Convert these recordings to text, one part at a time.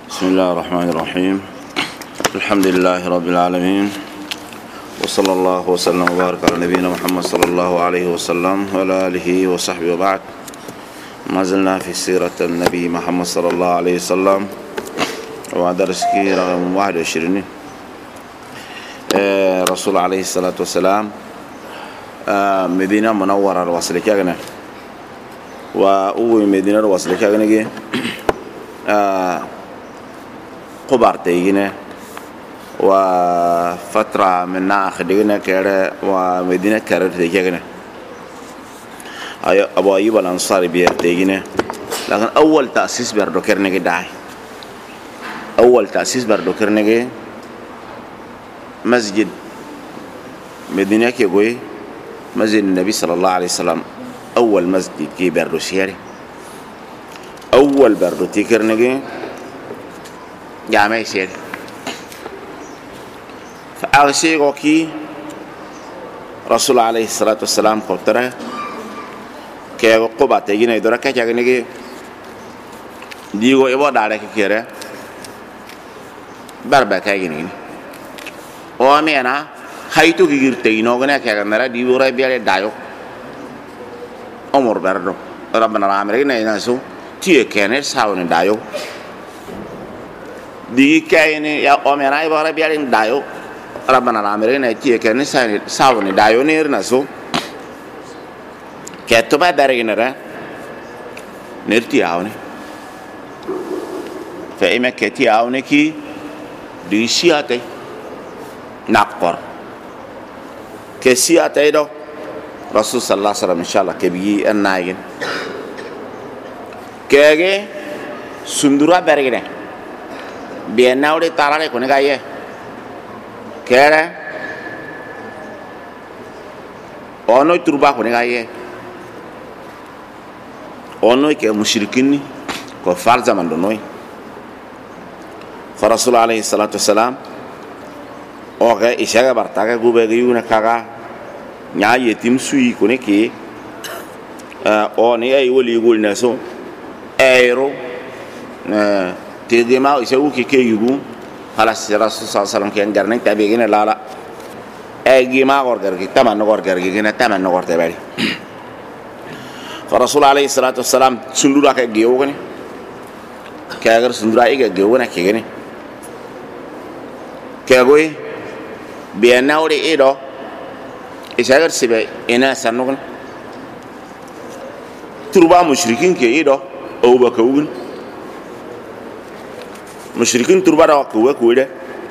بسم الله الرحمن الرحيم. الحمد لله رب العالمين، وصلى الله وسلم وبارك على نبينا محمد صلى الله عليه وسلم وعلى آله وصحبه وبعد. ما زلنا في سيرة النبي محمد صلى الله عليه وسلم ودرس رقم 21. رسول عليه الصلاة والسلام مدينة منورة الوصل كأجنة وأول مدينة الوصل كأجنة قبر تيجينا وفترة من آخرنا كره ومدينة كره تيجينا أبو أيوب الأنصاري بير تيجينا. لكن أول تأسيس بردوكر نجي داي، أول تأسيس بردوكر نجي مسجد مدينة كيقوي مسجد النبي صلى الله عليه وسلم. أول مسجد كي بردوسياري، أول بردوتيكر نجي جامع سير. فأغسي غوكي رسول عليه الصلاة والسلام قلتره كي قبا تيجينا يدورا كي نجي ديغو إبو دارك كيره بربا كي نجي وامينا هايتو كي تينو غنا كي نرا ديورا بيالي دايو أمور بردو ربنا رامرين ينسو تيه كينر ساون دايو دي كايني يا أمينا يبغى بيالي دايو ربنا رامرين تيه كينر ساون دايو نير نسو كتبا دارينرا نرتي عوني فإما كتي عوني كي دي سياتي نقر كسياتي دو رسول صلى الله عليه وسلم إن شاء الله كبيي النايين كأجي سندرا برينه بيناولي تارالي كوني كايه كره أونو تربا كوني كايه أونو كي مشركيني كفار زمان دونوي. فرسول عليه الصلاة والسلام أوكي إشاعة برتاعه غوبيجيونا كاغا نيا يتيم سوي كوني كي أوني أي ولي يقول ناسو أيرو تيجي ما يسوي كي يجو خلاص رسول صلى الله عليه وسلم كي أنجرنا تبيجينا لا لا أيجي ما غورجر كي تمن غورجر كي كنا تمن غورجر تبالي. فرسول عليه الصلاة والسلام سندورا كي جيو كني كأجر سندورا إيجا جيو كنا كي كني كأجوي بيناوري إيدو إشاعر سبعة إنا سنوكن تربا مشركين كي إيدو أو بكوين مشركين تربا روا كوه كويده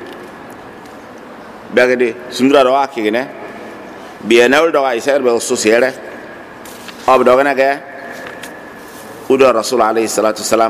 بعدين سندرا روا كي كنا بيناور روا إشاعر بوسوسيره أب دوغنا كه وده رسول عليه الصلاة والسلام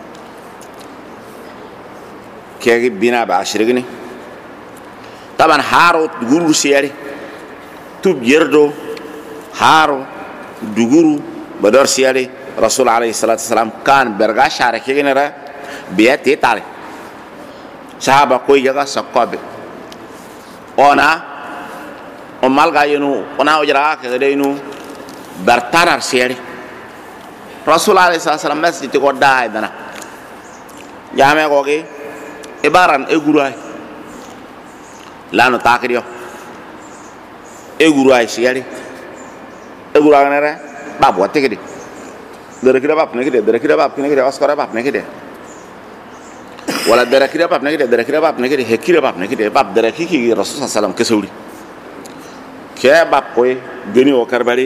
كي بينا بعشريني طبعا هارو دغورو سياري توب يردو هارو دغورو بدر سياري رسول عليه الصلاة والسلام كان برغا شارك كينرا بيتي تالي صحابة كوي جگہ سقاب اونا امال غاينو اونا وجرا كدينو برتار سياري رسول عليه الصلاة والسلام بس تقول داي دنا جامع كوكي إباران إغوراي لانو تاكريو إغوراي سياري إغوراي نرى باب واتكدي دركيدا باب نكدي دركيدا باب نكدي أسكارا باب نكدي ولا دركيدا باب نكدي دركيدا باب نكدي هكيدا باب نكدي باب دركي كي رسول صلى الله عليه وسلم كسوري كيا باب كوي جني وكربالي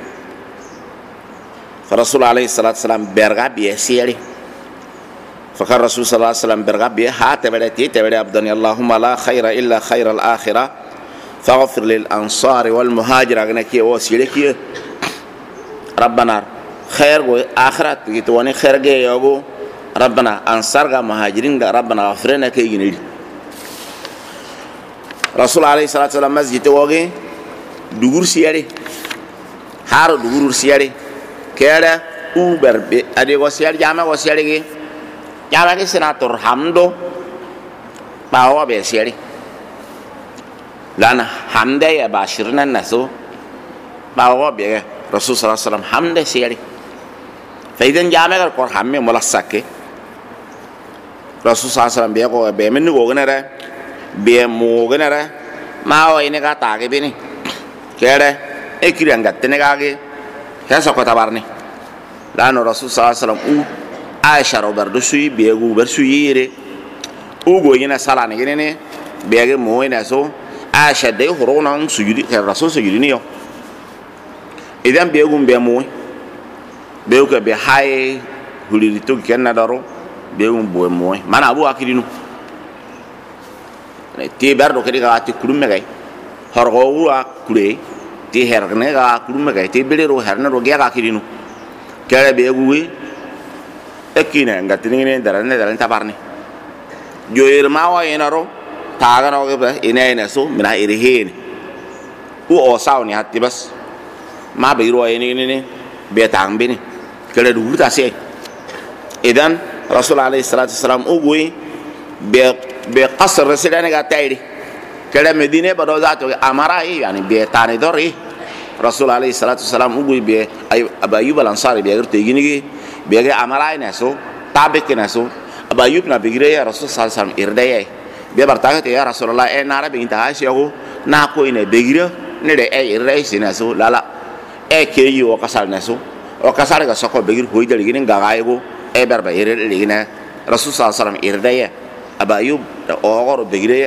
فرسول عليه الصلاة والسلام برغا بيسيري فكان رسول صلى الله عليه وسلم برغا بيه تبدأ أبداني اللهم لا خير إلا خير الآخرة فاغفر للأنصار والمهاجر أغنكي وسيلكي ربنا خير آخرة يتواني خير يوغو ربنا أنصار مهاجرين ربنا غفرنا كي ينيل. رسول عليه الصلاة والسلام مسجد وغي دغور سياري هارو دغور سياري كيرا اوبر ادي وسيار جامع وسياري جامع كي سناتور حمدو باوا بيسياري لان حمد يا باشرنا الناس باوا بيه رسول صلى الله عليه وسلم حمد سياري فإذا جامع القرآن حمي ملصق rasul sallallahu alaihi wasallam be ko be min go gnere be mo gnere ma o ine ka ta ke bini kere e kiri anga tene ga ge ya so ko tabarni la no rasul sallallahu alaihi wasallam aisha robar do suyi be go ber suyi re u go ina sala ne ne be ge mo ina so aisha de horona sujudi ke rasul sujudi ni yo idan be go be mo be ko be hay huliri to kenna daro be bo mo mana abu akirinu ti berdo kedi ga ti kurumme gay horgo wa kure ti herne ga kurumme gay ti belero herne ro ga akirinu kere be guwe ekine ngatini ne daran tabarni joyer ma wa yenaro taga no ga ina so mina irihene u o sawni hatti bas ma be ro ne be tambini kere du ta se idan rasul alayhi salatu wasalam uguy be qasr rasulana ga tayri kala medine bado zato amara yani be tani dori rasul alayhi salatu wasalam uguy be abayub al ansari be gerte gini be ga amara ina so tabek ina so abayub na bigire ya rasul sallallahu alaihi wasallam irdaye be bartaga te ya rasulullah e nara be inta ashiyago na ko ina bigire ne de e irdaye sina so lala e ke yi o kasal na so o kasal ga soko bigir hoy dali gini ga gayego e berba ire ligina rasul sallallahu alaihi wasallam irdaye abayub da ogoro begire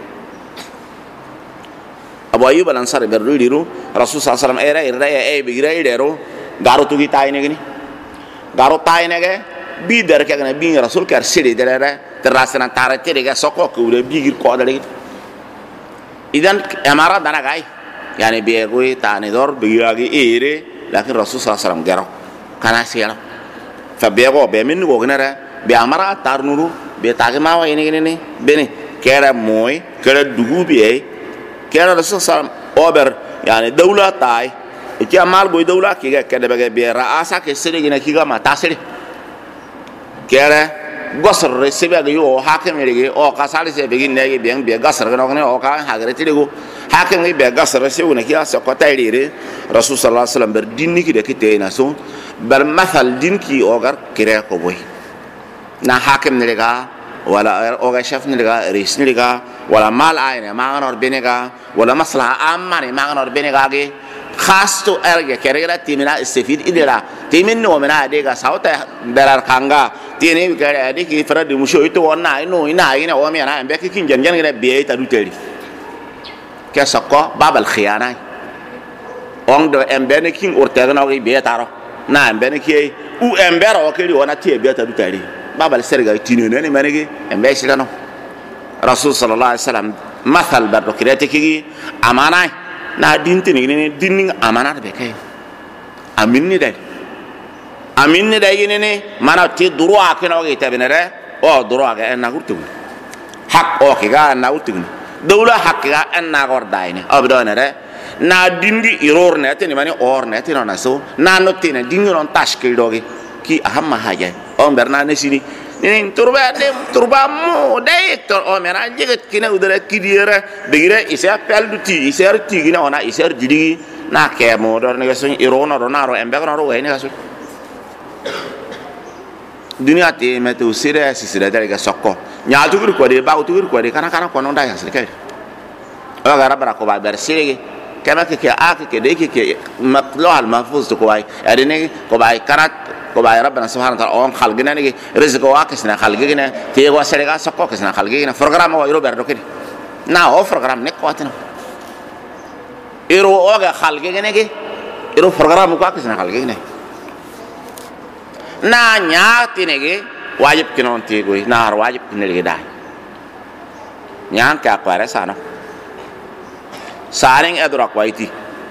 abayub al ansari berdiru rasul sallallahu alaihi wasallam era irdaye e begire idero garo tugi tayne gini garo tayne ge bi der ke gana bi rasul kar siri derere terasana tarate de ga soko ko ure bigir ko dale idan amara dana gai yani bi egoi tani dor bigiragi ire lakin rasul sallallahu alaihi wasallam garo kana siyala fa bego be min go gnara be amara tarnuru be tage ma wa ini bene kera moy kera dugu be kera rasul sallam ober yani dawla tay ki amal boy dawla ki ga kede be raasa ke sere gina ki ga mata sere kera gosar resibe ga yo hakem rege o kasali se be ginne ge be gasar ga no o ka hagre tigo hakem be gasar resibe ne ki asa ko tayrire rasul sallallahu alaihi wasallam ber dinni ki de ki te na so ber masal din ki ogar kire ko boy na hakim niliga wala oga chef niliga ris niliga wala mal ayne maganor benega wala maslaha amani maganor benega ge khasto erge kerera timina istafid idira timin no mena adega sauta berar kanga tini kare adiki farad musho itu wona ino ina ina o mena be ki kin janjan gele be ta duteri ke sakko babal khiyana on do embene kin urtega no be taro na embene ki u embero o keri wona tie be ta duteri babal serga tinu ne manegi embe silano rasul sallallahu alaihi wasallam mathal bardo kirete ki amana na dintini ni dinning amana be kay aminni dai ne mana ti durwa kino ge tabinere o durwa ga en nagurtu hak o ki ga nagurtu dawla hak ga en nagordaine abdonere na dindi iror ne tani mani or ne tino na so na notina dingi non tashkil dogi ki ahamma haja on berna ne sini ni turba mo dai to o mena jeget kina udara kidira begire isa pelduti isa tigina ona isa didi na ke mo dor ne so irona do naro embe ko ro ne so dunia te metu sire sisira dare ga sokko nya tugur ko de ba tugur ko de kana ko non dai hasle kay o gara bara ko ba ber sire kama ke ak ke de ke matlo al mahfuz to ko ay adene ko ba karat ko ba rabbana subhanahu wa ta'ala on khalgina ni rizqo wa kisna khalgina te wa serega sokko kisna khalgina program wa iro berdo kedi na o program ne ko atino iro o ga khalgina ge iro program ko kisna khalgina na nya tinege wajib kinon ti go na wajib kinele dai nyan ka pare sana saring edrak waiti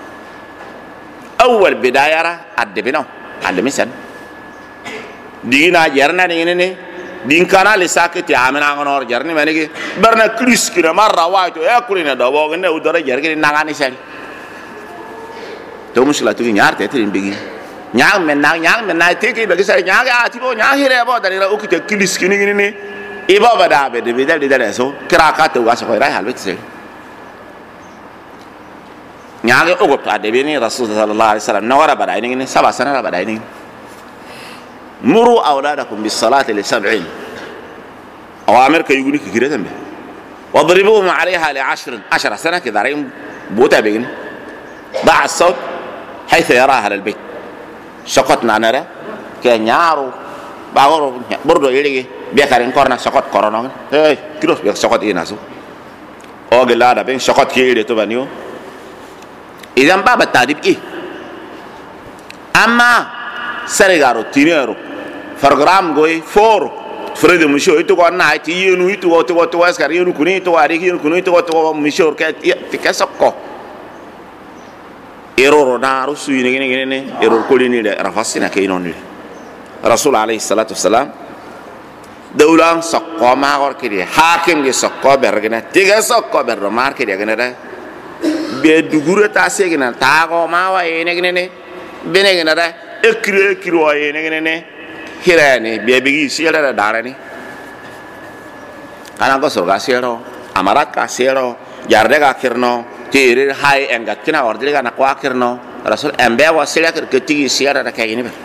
awwal bidayara adbino admisan dina jarna ne din kana le sakati amena ngonor jarni manigi barna kris kina marra waito e kulina do bo ne udara jargi nangani sali to musila tu nyarte tin bigi nyang men na teki be sai nyang ati bo nyang hire bo dari ra ukite kris kini ne ibo bada be de bidal de so kira ka to ga so ra halwet se nyang ogo ta de ni rasul sallallahu alaihi wasallam nawara bada ni saba sana bada ni muru awladakum bis salati li 7 awamir ka yuguni ki gire tambe wadribuhum alaiha li 10 sana kidarim buta begin ضع الصوت حيث يراها للبيت سقطنا نرى كنيارو باغورو برضو يلي بيكارين كورنا سقط كورونا كيلو بيك سقط يناسو او غلا دا بين سقط كيلي تو بانيو اذا باب التعذيب اما سرغارو تينيرو فرغرام غوي فور فريد مشو يتو كنا ايتي ينو يتو تو اسكار ينو كوني تو اري ينو كوني تو مشو كاسكو error na rusu ne error kolini de rafasina kainon ni rasul alayhi salatu wassalam daulang sakko ma gor kidi hakim ge sakko bergena tiga sakko ber mar kidi gena da be dugure ta se gena ta go ma wa ene gene bene gena da ekre kiro ene gene hirani be bigi siara da darani kana go surga siaro amarat ka siaro jarde ka kirno tirir hai engat kina ordile kana kwakirno rasul embe wasila ketigi siara da kayini be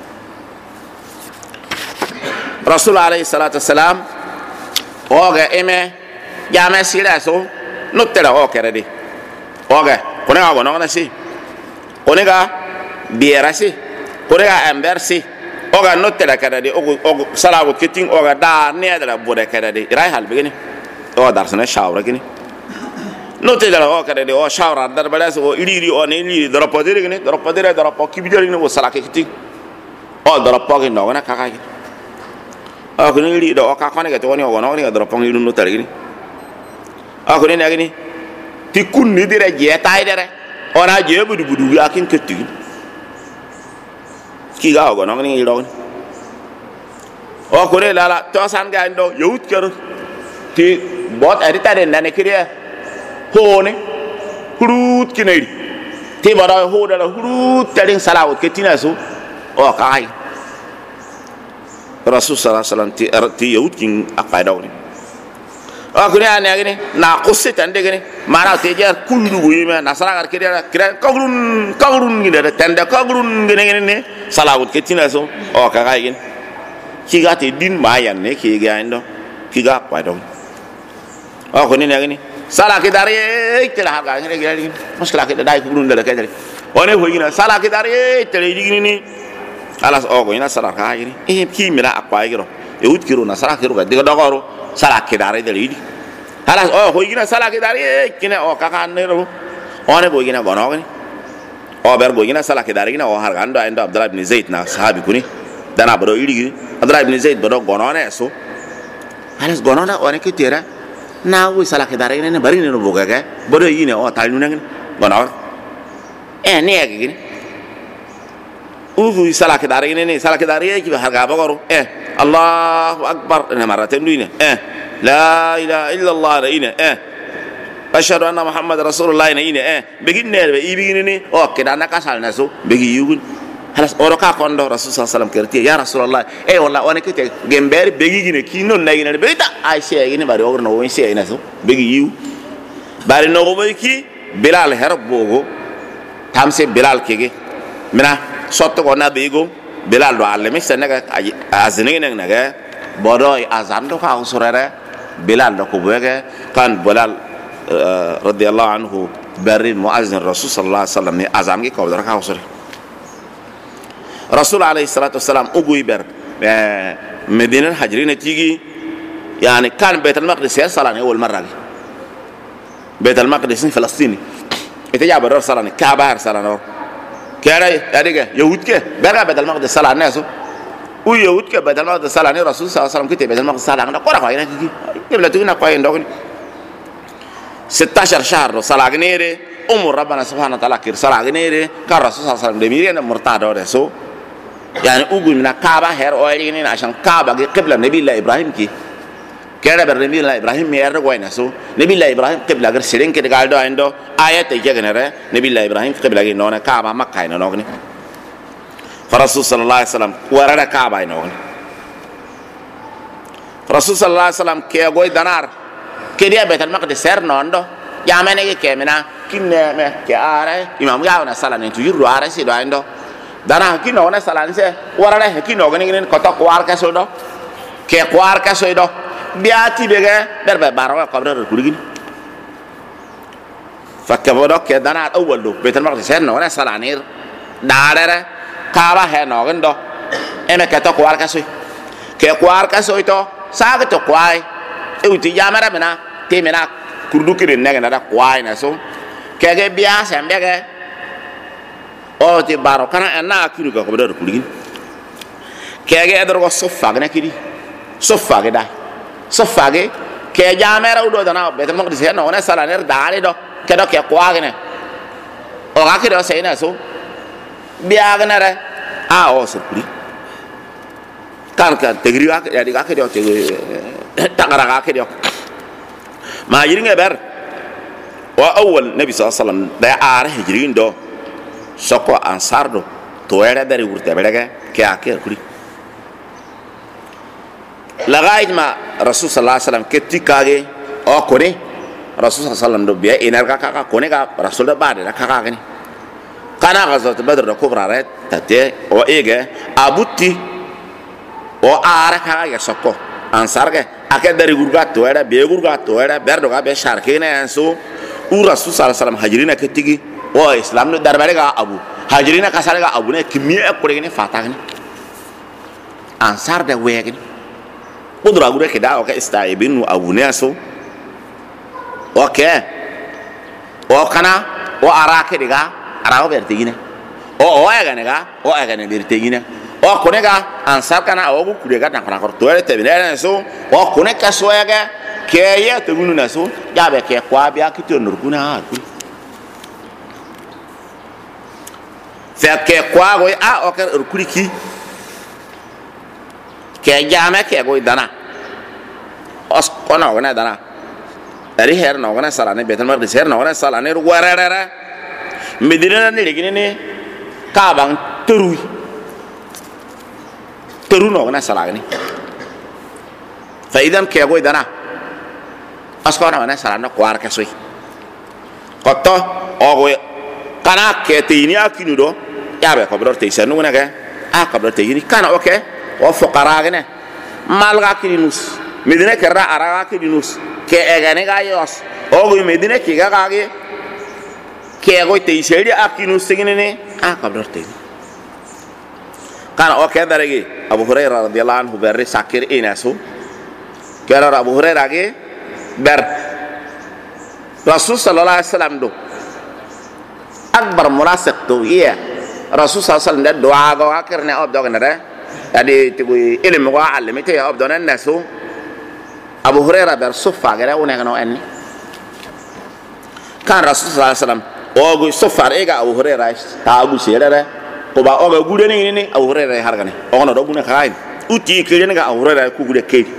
rasul alayhi salatu wassalam oga eme jame sila so nutera o keredi oga kone ga no si kone ga biera si kone ga ember si oga nutera keredi o salago keting oga da ne da bude keredi rai hal begini o darsana shawra gini note dara o kare de o shawra dar balas o iri o ne iri dara podere gene dara kibidere ne o salake kiti o dara pogi no na kaka o ko ne iri do o ka kone ga to ne o no ne dara pogi no tare gene o ko ne ne gene ti kun ni dire je tay dere o na je budu ya kin ketti ki ga o no ne iri do o ko ne la to san ga ndo yut kero ti bot arita de ne kriya hone hurut kinai te bara hoda la hurut tadin salawat ketina so o kai rasul sallallahu alaihi wasallam ti yahud kin aqaida woni o kuni ane agini na qusse tande gini mara te jar kundu yima nasara gar kira kagrun ngida tande kagrun gene ne salawat ketina so o kai gin kiga te din mayan ne kiga ndo kiga aqaida o kuni ne agini sala ke dare tela harga ngere gari muskila ke dai ku ndala ke dare one ho ina sala ke dare tele digini ni alas o go ina sala ka yiri ki mira akwa yiro e utkiro na sala ke ro ga diga dogoro sala ke dare dele idi alas o ho ina sala ke dare kine o ka kan ne ro one go ina gono ni o ber go ina sala ke dare ina o harga ndo endo abdullah ibn zaid na sahabi kuni dana bro idi abdullah ibn zaid bro gono ne so alas gono na one ke tera na wi sala ke dare ne bari ne no boga ga bodo yine o tal nu ngen gono ne ag gini wi sala ke dare ne sala ke dare ki harga bagoro allahu akbar ne maraten duine la ilaha illa allah ina ashhadu anna muhammad rasulullah ina begin ne be ibigini ni o ke dana kasal na so begi yugun halas oro ka kondo rasul sallallahu alaihi wasallam kerti ya rasulullah walla one kete gembere begi gine ki non na gine be ta aisha gine bari ogro no won ina so begi yu bari no go ki bilal herbogo tamse bilal kege mina sotto ko na bego bilal do alle mi senega azine ne naga bodo azan do ka usurere bilal do ko bege kan bilal radiyallahu anhu barin muazzin rasul sallallahu alaihi wasallam ni azam ki ko do ka usure rasul alayhi salatu wassalam uguy ber medina hajrina tigi yani kan baitul maqdis ya salani awal marra baitul maqdis في فلسطين اتجاب الرسول salani kaaba salano kare adiga yahud ke berga baitul maqdis salani naso u yahud ke baitul maqdis salani rasul sallallahu alaihi wasallam kite baitul maqdis salani da qora ina tigi ibla tugina ko ndogni 16 شهر salagnere umur rabbana subhanahu wa ta'ala kir salagnere kan rasul sallallahu alaihi wasallam de mirena murtado reso يعني أقول من كعبة هير أويلين عشان كعبة قبلة نبي الله إبراهيم كي كذا برنبي الله إبراهيم مير رجوين سو نبي الله إبراهيم قبلة غير سيرين كده قالوا عنده آية تيجي كنره نبي الله إبراهيم قبلة غير نونا كعبة مكة هنا نوغني فرسول صلى الله عليه وسلم ورا كعبة هنا نوغني فرسول صلى الله عليه وسلم كي أقول دينار كده بيت المقدس سير نوندو يا مني كمنا كنا كأره إمام جاونا سالنا نتوجر رواره سيدو عنده dana kino na salanse warale kino gani kotok war ka sodo ke kwar ka sodo biati bege berbe baro ko bro kulgin fakka bodo ke dana awwal do betel maqdis sen no na salanir darere kaba he no gendo eme ke to kwar ka soy ke kwar ka soy to saga to kwai e uti yamara mena te mena kurdu kirin ne na da kwai na so ke ge bia sem bege o ti baro kana na akiru ko bro kulgin ke ge edro ko sofa gna kidi sofa ge da sofa ge ke jamera udo dana betel maqdis sen no na salanir dare do ke do ke kwagne o ga ke do sei na so biagne re a o surpri kan tegri ga ya di ga ke do te takara ga ke do ma yiringa ber wa awwal nabi sallallahu alaihi wasallam da are hijrin do soko ansardo to ere dari urte berege ke ake kuri lagaid ma rasul sallallahu alaihi wasallam ke tikage o kone rasul sallallahu alaihi wasallam do biya iner ka kone ga rasul da bade da kaka gani kana gazat badr da kubra ret tate o ege abutti o ara ka ya sokko ansarge ake dari gurgato era be gurgato era berdo ga be sharke ne so u rasul sallallahu alaihi wasallam hajrina ke tigi o islam no darbare ga abu hajrina ka sare ga abu ne kimiye ko ne fata gani ansar da wege kudura gure ke da o ka istaibinu abu ne so okay o kana o ara ke diga ara o bertigine o ya ganega o ya gane bertigine o konega ansar kana o ku diga tan kana korto ere te bine so o koneka so ya ga ke ya te gunu na so ya be ke kwa bia ki to nur kuna ku fe ke kwa go a o ke kuriki ke jame ke go dana os kona wana dana ari her no gana salane betel maqdis her no gana salane ru warara medina ni legini ni ka bang teru no gana salane fa idan ke go dana askona wana salane kwar ka soy kotto o go kana ke tini akinu do yabe ko bro te sanu na ga a ko bro te yini kana okay o fuqara gane malga kirinus medina kerra araga kirinus ke egane ga yos o go medina ki ga ge ke go te iseri akinu sigine ne a kabdorte kana o ke darege abu hurairah radhiyallahu anhu berre sakir inasu kera abu hurairah ge ber rasul sallallahu alaihi wasallam do akbar murasiq to iya rasul sallallahu alaihi wasallam doa go akirne obdo ganare adi tibu ilmu wa alimite ya obdo nan nasu abu hurairah ber sufa gara wona gano enni kan rasul sallallahu alaihi wasallam o go sufa ega abu hurairah ta abu sirere ko ba o ga gude ni abu hurairah hargane o no do bune khain uti kire ga abu hurairah ku gude ke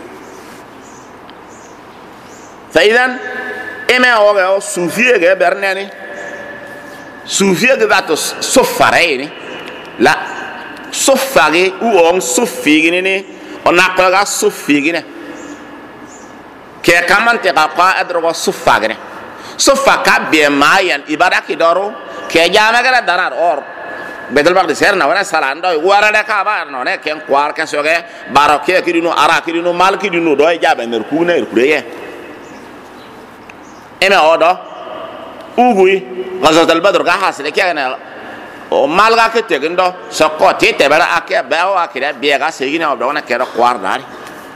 fa idan eme o ga sufiye ga bernani sufiye ga to sufa ni la sufa ge u on sufi ni on akla sufi ni ke kamante ka kwa adro sufa gane sufa ka be mayan ibada ki doro ke jama gara darar or bedel bagde serna wana salando wara da ka bar no ne ken kwar ka soge baroke ki dinu ara ki dinu mal ki dinu do jabe mer ku ne ku ye ena odo ugui gazat al badr ka hasile ke na o mal ga ke te gendo sokko te te bara ake ba o akira be ga segina odo na ke ro kwar dari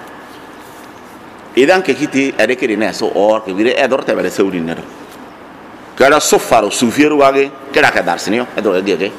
idan ke kiti ade ke dina so or ke vire edor te bele saudi nero kada sofaro sufiru wage kada ka darsinio edor gege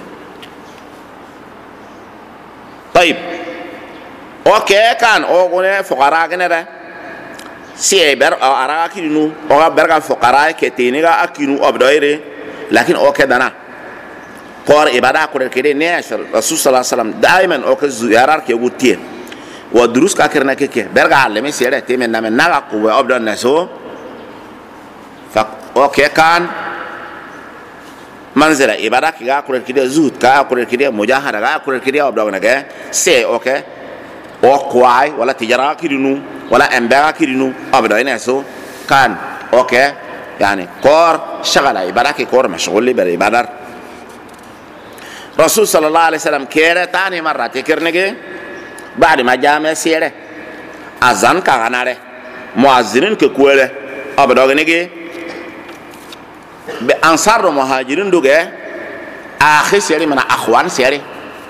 tayib okay kan o gone fuqara genere si ber ara akinu o berga fuqara ke tiniga akinu obdoire lakin o ke dana qor ibada ko ke de ne rasul sallallahu alaihi wasallam daiman o ke ziyarar ke gutie wa durus ka kerna keke berga aleme sere te men namen naga ko we obdon naso fa o ke kan manzila ibada ki ga ko kide zuhud ka ko kide mujahada ga ko kide obdon naga se o ke o kwai wala tijara kidinu wala embega kidinu obdon naso kan o ke yani qor shagala ibada ki qor mashghul bi ibadar rasul sallallahu alaihi wasallam kere tani marrat kernege بعد ما جامع سيره azan ka ganare muazzinin ke kuele abdogne ge be ansar do muhajirin do ge akhi seri mana akhwan seri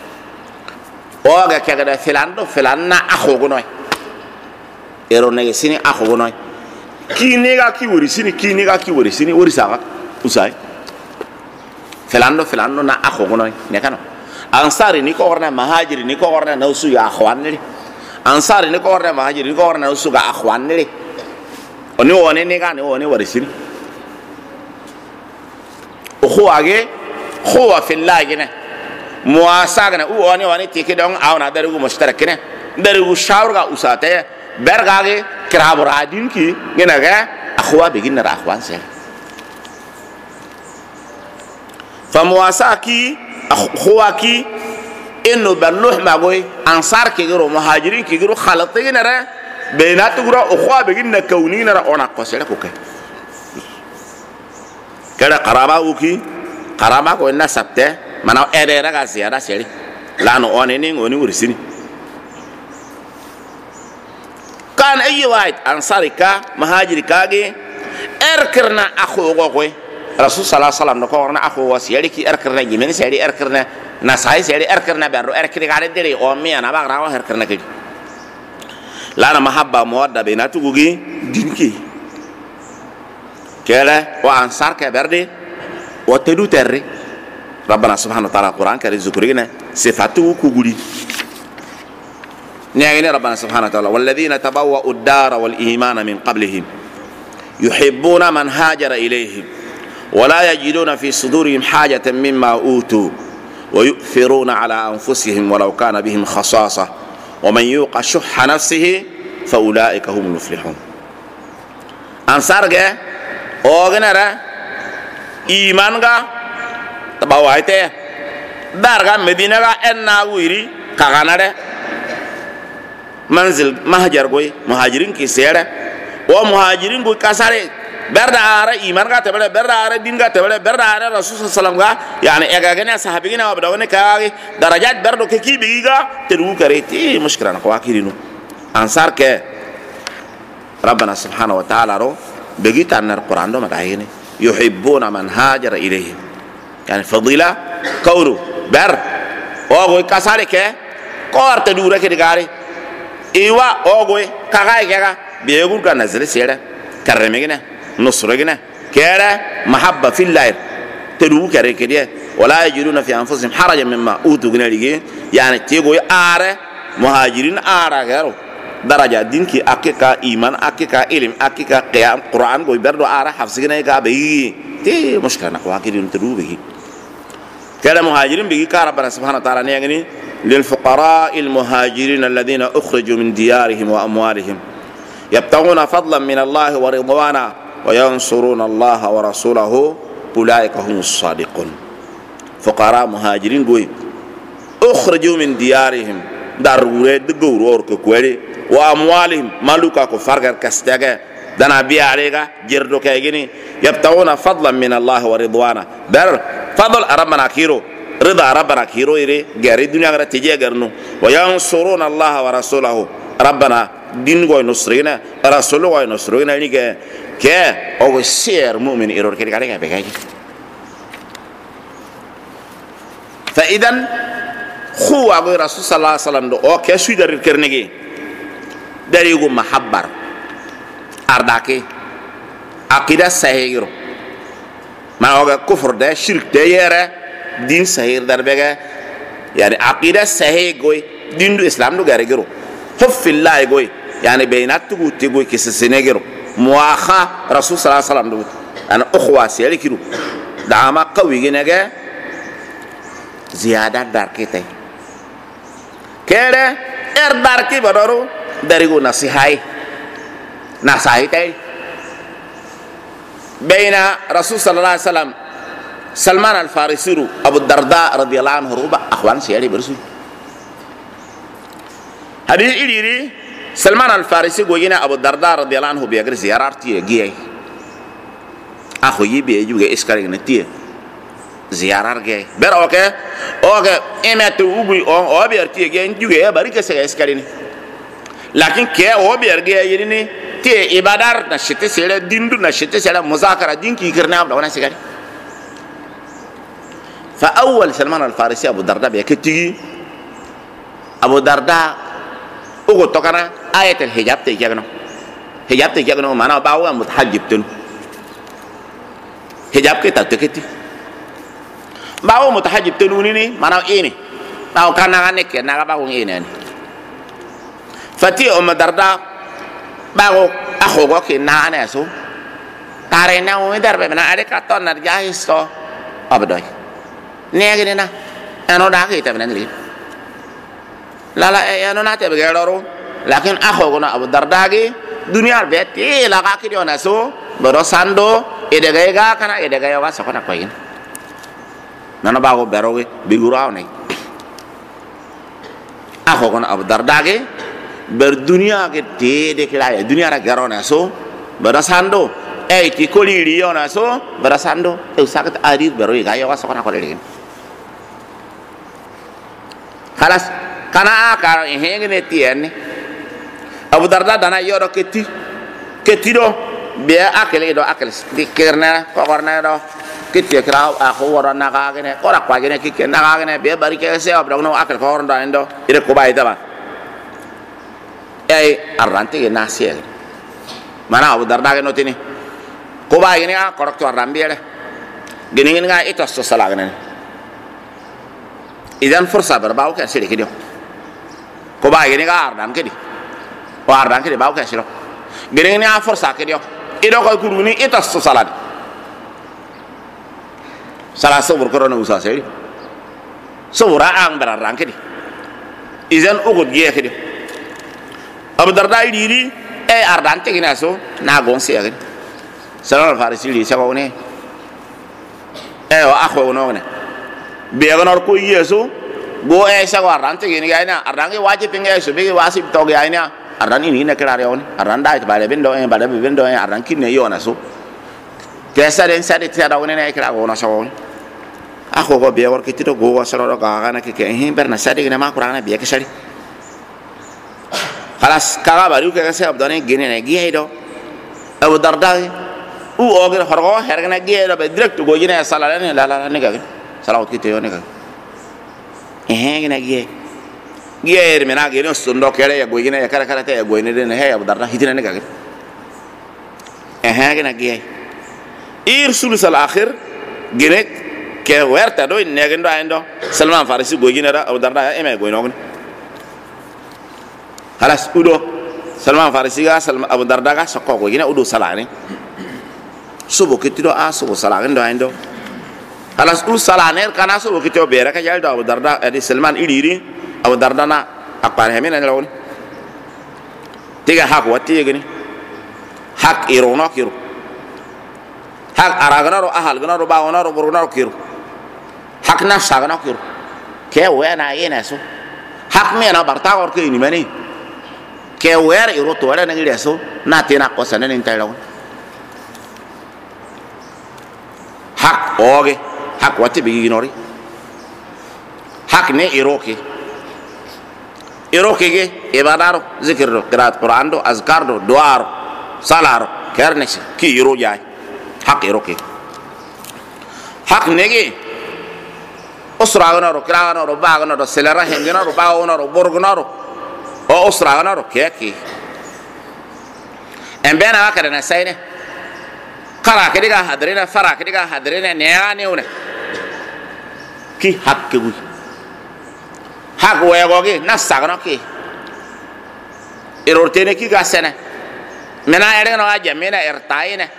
o ga kaga da filando filanna akhu gonoy ero ne sini akhu gonoy kini ga ki wori sini wori saga usai filando na akhu gonoy ne kano ansari ni ko orna muhajiri ni ko orna nausu ya akhwan ni ansari ni ko orna muhajiri ni ko orna nausu ga akhwan ni oni woni ne ga ne woni wori sini ukhuwage khuwa fillah gene muasagna woni tiki dong awna darugo mushtarakine darugo shawrga usate bergage kraburadin ki gena ga akhwa begin ra akhwan se famuasaki akhwaki inno balluh magoy ansar ki giro muhajirin ki giro khalatina ra bainatu gura akhwa begin na kawnina ra ona qasira ko ke kada qaraba uki qaraba ko na sabte mana erera ga ziyara seri lano one ni ngoni ursini kan ayi wait ansarika muhajirika ge erkirna akhu gogoy rasul sallallahu alaihi wasallam ko orna akhu wasiyari ki erkirna jimen seri erkirna nasai seri erkirna berro erkiri gare dere o mi ana ba rawa erkirna ki lana mahabba muwadda bainatu gugi dinki kala wa ansar ka berde wa tedu terri ربنا سبحانه وتعالى القرآن كريم ذكرنا صفاته كغولي نيغني ربنا سبحانه وتعالى والذين تبوأوا الدار والإيمان من قبلهم يحبون من هاجر إليهم ولا يجدون في صدورهم حاجة مما أوتوا ويؤثرون على أنفسهم ولو كان بهم خصاصة ومن يوق شح نفسه فأولئك هم المفلحون أنصار أوغنرا إيمانغا tabawaite darga medina ga enna wiri kaganare manzil mahjar goy muhajirin ki sere o muhajirin goy kasare berda ara iman ga tabale berda ara din ga tabale berda ara rasul sallallahu alaihi wasallam ga yani ega gane sahabi gina wabda woni kaagi darajat berdo ke ki biga teru kareti mushkilan ko akirinu ansar ke rabbana subhanahu wa ta'ala ro begita nar qur'an do madayini yuhibbuna man hajara ilayhi يعني فضيلة كورو بر أوغوي كسارك كورت دورة كدغاري إيوا أوغوي كاغاي كاغا بيقول كان نزل سيرة كرمينا نصرنا كيرا محبة في الله تدو كري كديه ولا يجدون في أنفسهم حرجا مما أوتوا غنالي يعني تيغوي آره مهاجرين آره غيرو درجة دين كي أكيكا إيمان أكيكا علم أكيكا قيام قرآن كوي بردو آره حفظنا كابي تي مشكلة نقواكيرين تدو بيجي كلا مهاجرين بيجي ربنا سبحانه وتعالى نيجني للفقراء المهاجرين الذين أخرجوا من ديارهم وأموالهم يبتغون فضلا من الله ورضوانا وينصرون الله ورسوله أولئك هم الصادقون فقراء مهاجرين قوي أخرجوا من ديارهم ضرورة دغور كوالي وأموالهم ملوكا كفارغر كستاغا دنا بي عليغا جردو كايغني يبتغون فضلا من الله ورضوانا بر فضل ربنا كيرو رضا ربنا كيرو يري غير الدنيا غير تيجي غيرنو وينصرون الله ورسوله ربنا دين غوي نصرينا رسوله غوي نصرينا ني كه او سير مؤمن ايرور كده كده بيجي فاذا هو ابو رسول صلى الله عليه وسلم دو او كسو در كرنيغي دريغو محبر ارداكي عقيده سهيرو ما هو كفر ده شرك ده يرى دين سهير دربعه يعني عقيده سهي قوي دين دو اسلام دو غيرو حب الله قوي يعني بينات تقول كيسسنه غيرو مواخا رسول صلى الله عليه وسلم دو انا اخوه سيري كيرو دعما قوي جنگه زياده داركيته كده داركي بدارو دريغو نصيحاي نصايتاي بين رسول صلى الله عليه وسلم سلمان الفارسي ابو الدرداء رضي الله عنه ربع اخوان سيري برسول هذه إليري سلمان الفارسي قوينا ابو الدرداء رضي الله عنه بيغير زيارتي جي اخو يبي يجوغي اسكاري نتي زيارار جي بر اوكي امتو وبي او بيرتي جي يجوغي بريك اسكاري lakin ke o berge yirini te ibadar na shite sele dindu na shite sele muzakara dinki kirna abda wana sigari fa awwal Salman al-Farisi Abu Darda be keti Abu Darda ugo tokana ayat al-hijab te jagno mana bawa mutahajjib tun hijab ke ta teketi bawa mutahajjib tun ni mana ini bawa kana ne ke na bawa ini fati Abu Darda bago akhogo ke na ne so tare na o darbe na ade ka ton na jahis to abdoy negene na ano da ke ta benani lala ano na te be garo lakin akhogo na Abu Darda ge dunia beti la ka ki na so baro sando ede ga kana ede ga wa so kana ko yin nana bago bero ge bigura ne akhogo na Abu Darda ge ber dunia ke tede kila dunia ra garona so bara sando ti koli riona so bara sando sakat adir bero ga ya waso kana ko legen khalas kana ka hengene tiene Abu Darda dana yoro keti do be akele do akele dikerna ko korna do kiti kra akho warana ka gene ora kwa gene kikena ka gene be bari ke se abdo no akele ko ronda ndo ire ko bay daba arrante ke nasi mana Abu Darda ke notini ko ba ini a korok to arrambiere gini nga ito so salagane idan fursa berbau ke sidi kidio ko ba ini ga ardan kedi o ardan kedi bau ke siro gini ni a fursa kedio ido ko kuruni ito so salad sala sobur korona usa sedi sobura ang berarang kedi idan ugud ge kedio Abu Darda diri ardan te gina so na gon se agin Salman al-Farisi li sa ko ne o akho no ne be gonor ko yeso go sa ko ardan te gina ga ardan ke wajib pinga so be wasib to ga ina ardan ini ne kra yon ardan dai ba le bendo ardan kin ne yona so kesa den sa de ta da ne kra go no so akho go be wor ke tito go so ro ga na ke hin ber na sa de gina ma qur'ana be ke sari خلاص كذا باريو كذا سه أبدانه جينه نجيه هيدا أبو درداء أوغير خرقه هرقنا جيه هيدا بدرك تقول جينه سالانه لا نيجا سالوت كتير نيجا جينه جيه منا جينه سندوك كذا يقول جينه يكره تيه يقول جينه هي أبو درداء هيدا نيجا جينه جيه إيرسول سالآخر جينه كوير تدو نيجا عنده سلمان فارسي يقول جينه أبو درداء إما يقول نوعه خلاص udo Salman Farisi ga Abu Darda ga sokko gina udo salane subo kitido subo salane do ando خلاص salane kana subo kitido bera ka jaldo Abu Darda adi Salman idiri Abu Darda na akbar hemen lawon tiga hak wati gini hak irono kiru hak aragana ro ahal gana ro baona ro buruna ro kiru hak na sagana kiru ke wena yena so hak me na barta or ke ni mani ke wer iro to wala ngi reso na tena ko sanen in taylaw hak oge hak wati bi ginori hak ne iroke ge ibadaro zikirro qiraat qur'an do azkar do duar salar kernesh ki iro jay hak iroke hak nege usragano ro kiragano ro bagano ro selera hengano ro bagono ro borgono ro o usragano ro keki embena wakare na sayne kara kediga hadrina fara kediga hadrina neane une ki hak kebu hak wegoge na sagano ki irortene ki gasene mena ere no aja mena ertaine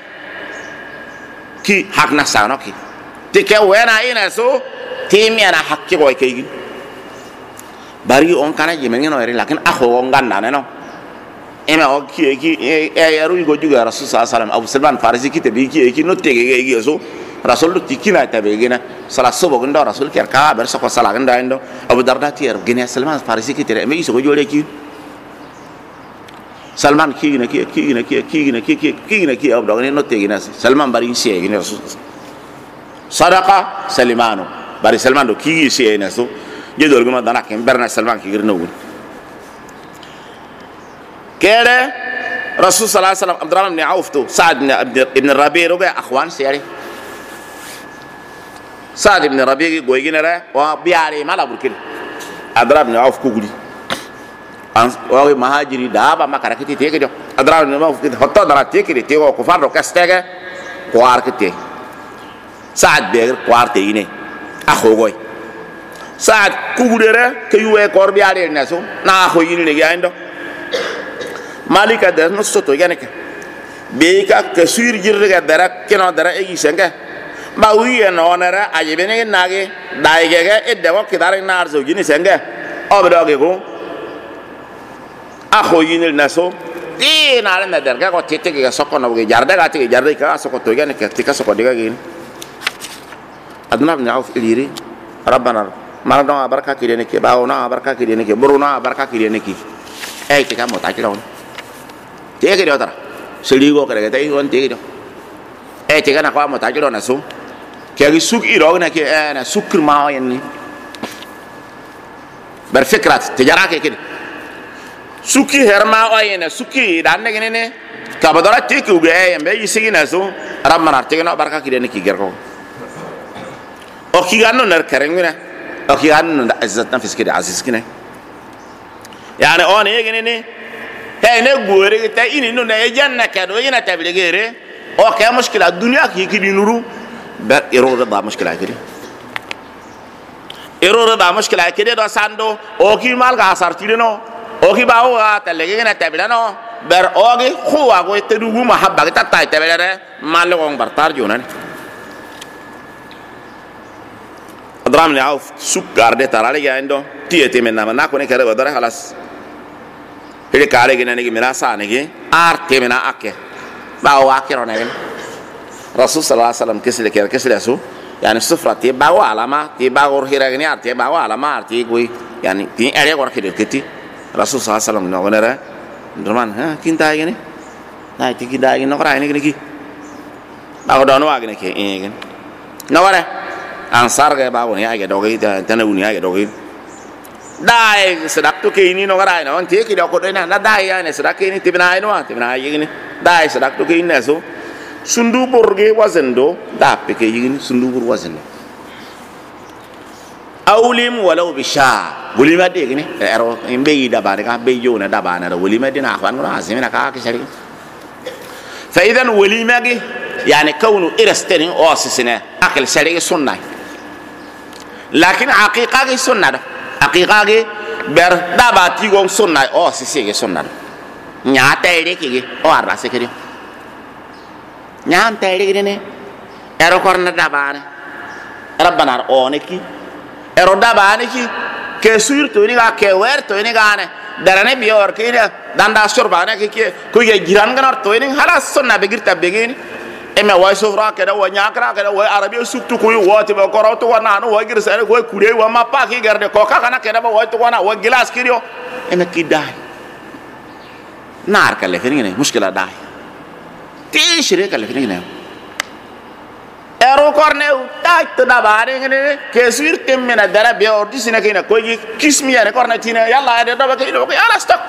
ki hak na sagano ki tike wena ina so timi ana hakki boy kaygi bari on kana jimen no ere lakin akho on ganna no ema o ki yaru go juga rasul sallallahu Abu Salman Farisi kite bi ki no tege gi so rasul tikina tabe gina sala sobo ndo rasul ker ka ber so ko sala ganda ndo Abu Darda tier gina Salman Farisi kite me iso go jole ki Salman ki Abu Darda no tege na Salman bari si gina rasul sadaqa Salimano bari Salman do ki si ena so jedol guma dana kem berna Salman ki girno kere rasul sallallahu alaihi wasallam abdurrahman ibn auf to sa'd ibn rabi roga akhwan siyari sa'd ibn rabi go yiginere wa biare mala burkil abdurrahman ibn auf kuguli an wa mahajiri daba makara kiti tege do abdurrahman ibn auf hotta dara tege te ko fardo kastege ko arkite sa'd be ko arte yine akhogoy sa'd kugulere ke yuwe kor biare naso na akho yini le yando malika da no soto ganeke be ka ke sur jirga dara keno dara e yisenga ba wiye no onara aje bene nage daigege e de ko kidare nar zo gini senga obdoge ko akho yinil naso di na na derga ko tete ke sokko no ge jarda ga te jarda ka sokko to ganeke tika sokko diga gini adna ibn auf iliri rabbana marado baraka kidene ke baawna baraka kidene ke buruna baraka kidene ki ay tika mo ta kilo tege do tara seligo kare tay on tege do e tege na ko mo ta jiro na su ke gi suk iro na ke na sukr ma yani bar fikrat tijara ke kid suki herma o yana suki dan ne ne ka badara tege u ge e be yisigi na su ramana tege no barka ki den ki gerko o ki ganno nar karengina o ki ganno da izzat nafs kid aziz kine yani on e ne tay ne gore ta ini no ne janna ka do ina tabligere o ka mushkila dunya ki kidi nuru ber error da mushkila kidi error da mushkila kidi do sando o ki mal ga sarti no o ki bawo ta lege na tabilano ber o gi khuwa go te dugu mahabba ta tay tabilere mal go bartar jonan adram ni auf suk garde tarale ga endo tiete menna na ko ne kare badara halas ele kale gina ne mira sa ne ge arte mena akke ba wa kero ne rasul sallallahu alaihi wasallam kesle su yani sufra ti ba wa alama ti ba gor hira gni arte ba wa alama arte gui yani ti ere gor khide kiti rasul sallallahu alaihi wasallam no gonera ndoman ha kinta gini na ti kida gini no kra ne ki ba ko don wa gini ke gini no wala ansar ga ba woni ya ga dogi tan woni ya ga dogi dai sedak tu ke ini no garai no anti ki do ko na dai ya ne sedak ini tibna yini dai sedak tu ke ini so sundu borge wazendo da pe ke yini sundu bor wazendo awlim walau bisha bulima de gini ero imbe ida bare ka be yo na da bana bulima de na kwan no azimina ka ke shari fa idan walima gi yani kaunu irastani osisina akal shari sunna lakin haqiqa gi sunna da haqiqa ge ber daba ti gong sunna o sisi ge sunna nya tere ki o arba se kedi nya tere ge ne ero korna daba ne rabbana o ne ki ero daba ne ki ke sur to ni ga ke wer to ni ga ne darane bi or ki ne danda sorba ne ki ko ge giran ganar to ni hala sunna be girta be ge ni eme way sofra ke da wa nyakra ke da way arabiya suktu ko wote be ko rawto wana no way gir sare ko kure wa ma pa ki garde ko ka kana ke da way to wana wa gilas kirio eme ki dai nar ka le fini ne mushkila dai ti shire ka le fini ne ero korne ta to da bare ne ke sur temme na dara be or disina ke na ko gi kismi ya ne korne tina yalla de do ba ke do ko ala stock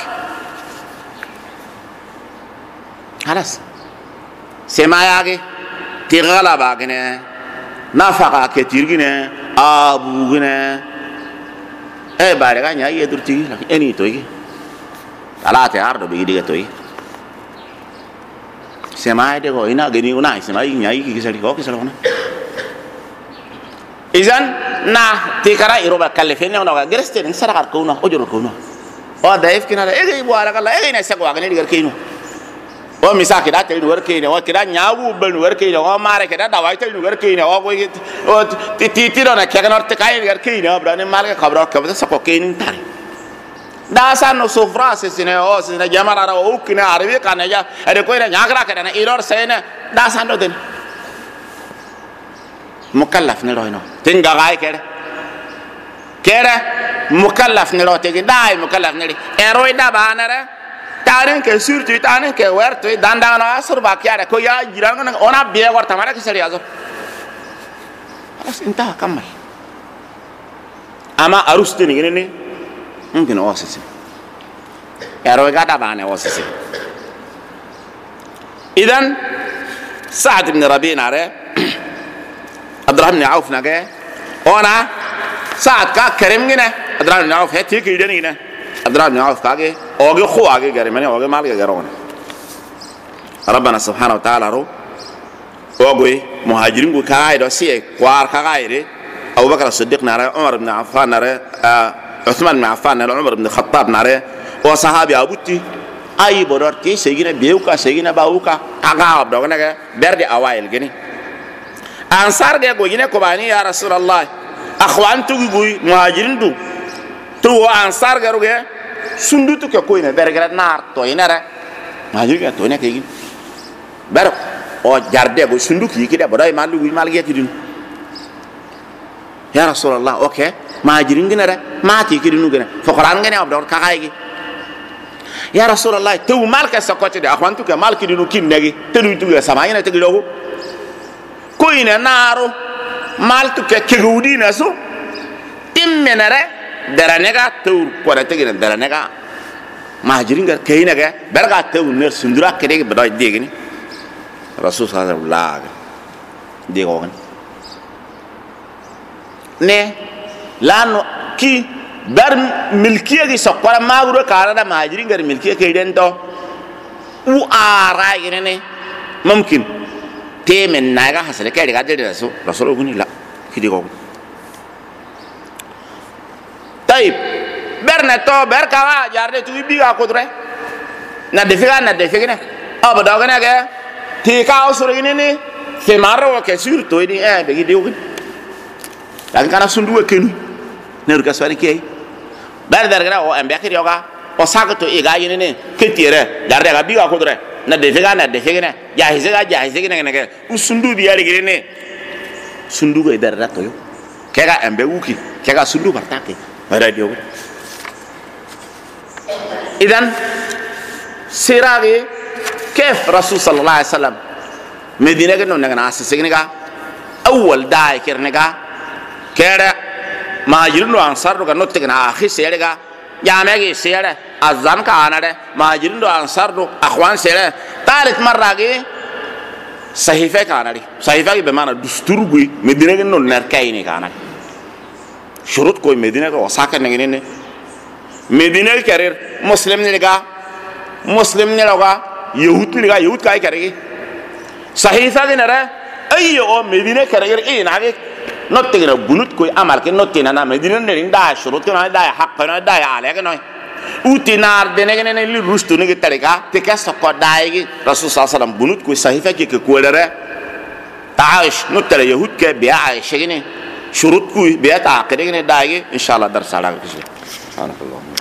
halas semayage tigala bagene nafaka ke tirgine abugine e bare ga nya yedur tigi eni toyi ala te ardo be dige toyi semayade go ina geni una semay nya yi ki sali ko ki salona izan na tikara iroba kalifene ona ga gerste ni sarakar ko no ojoro ko no o daif kinala e ge bo ala kala e ina sego ga ne digar kino o misaki da tele nuwer kene o kida nyawu bel nuwer kene o mare kida da waita nuwer kene o ko o ti do na kega norte kai nuwer kene o brane malga khabra ka bata sako kene tare da sanno sofra se sine o sine jamara ra o kina arabi kana ja ade ko ina nyagra kada na iror sene da sanno den mukallaf ne roino tinga gai kere mukallaf ne rote gi dai mukallaf ne eroi da banara tarin ke surtu tarin ke werto dandana asur bakiara ko ya jiran ona be warta mara ke sari azo as inta kamal ama aruste ni ne mungkin oasis eroga da bane wasisi idan Sa'd ibn Rabi' nare Abdurrahman ibn Auf nage ona Sa'd ka karim gine Abdurrahman ibn Auf heti ki deni gine Abdurrahman ibn Auf kage oge khu age gare mane oge mal gare ona Rabbana subhanahu wa ta'ala ro ogoy muhajirin go kai do sie kwar ka gaire Abu Bakr as-Siddiq nare Umar ibn Affan nare Uthman ibn Affan nare Umar ibn Khattab nare o sahabi abuti ay bodor ti segina beuka segina bauka aga abdo nage berde awail gini ansar de go gine ko bani ya rasulullah akhwan tu guy muhajirin du tu ansar garuge sundutu ke ko ina bergara nar to inara muhajirin to ne ke ber o jarde go sunduki kide boday malu wi malge kidin ya rasulullah okay muhajirin gina re mati kidinu gina faqran gene abdo ka kaygi ya rasulullah tu malka sakote de akhwantu ke malki dinu kinnegi tedu tu ya samayina te gidogo ko ina naro maltu ke kegudi na so timmenare daranega tu ko da tegina daranega mahajirin gar kayina ga berga tu ner sundura kede bedo degini rasul sallallahu alaihi wasallam dego ne lano ki bar milkiya gi sokora maguro kara da mahajirin gar milkiya ke den to u ara ne mumkin te men naga hasale kai daga da so rasul guni la kidi go tayib berna to ber kawa jarde tu biga ko dre na defiga ne aba da gane ga ti ka usur ne se maro ke sur to ni be gi diu dan kana sundu kenu ne ka swari ke ber gara o ambe akiri yoga o sagato e ga yini ne ketire darde ga biga ko dre na defiga ne jahize ga ne usundu bi yari gire ne sundu go darda to yo kega ambe wuki kega sundu bartake radio idan sirage kef rasul sallallahu alaihi wasallam medina ga non na asise ga awwal daay kirnega kera maajirno ansar do ganno tegna akhi serega jamegi sere azan ka anade maajirno ansar do akhwan sere talit marrage sahifa ka anade sahifa be mana dustur gui medina ga non ner kayni ka anade shurut ko medina ko saka ngene medina karir muslim ne ga yahud ne ga yahud kai karegi sahifa ga nara ayyo medina karir ina ga notigna bunut ko amal ke notina na medina ne nda shurut na da haqq na da ale ke noy utinar de ne li rustu ne tarika te ka sokko daigi rasul sallallahu alaihi wasallam bunut ko sahifa ke ko dare taish nutala yahud ke bi aish ne shurut ko bi ta aqide ne daigi inshallah dar sala ke subhanallah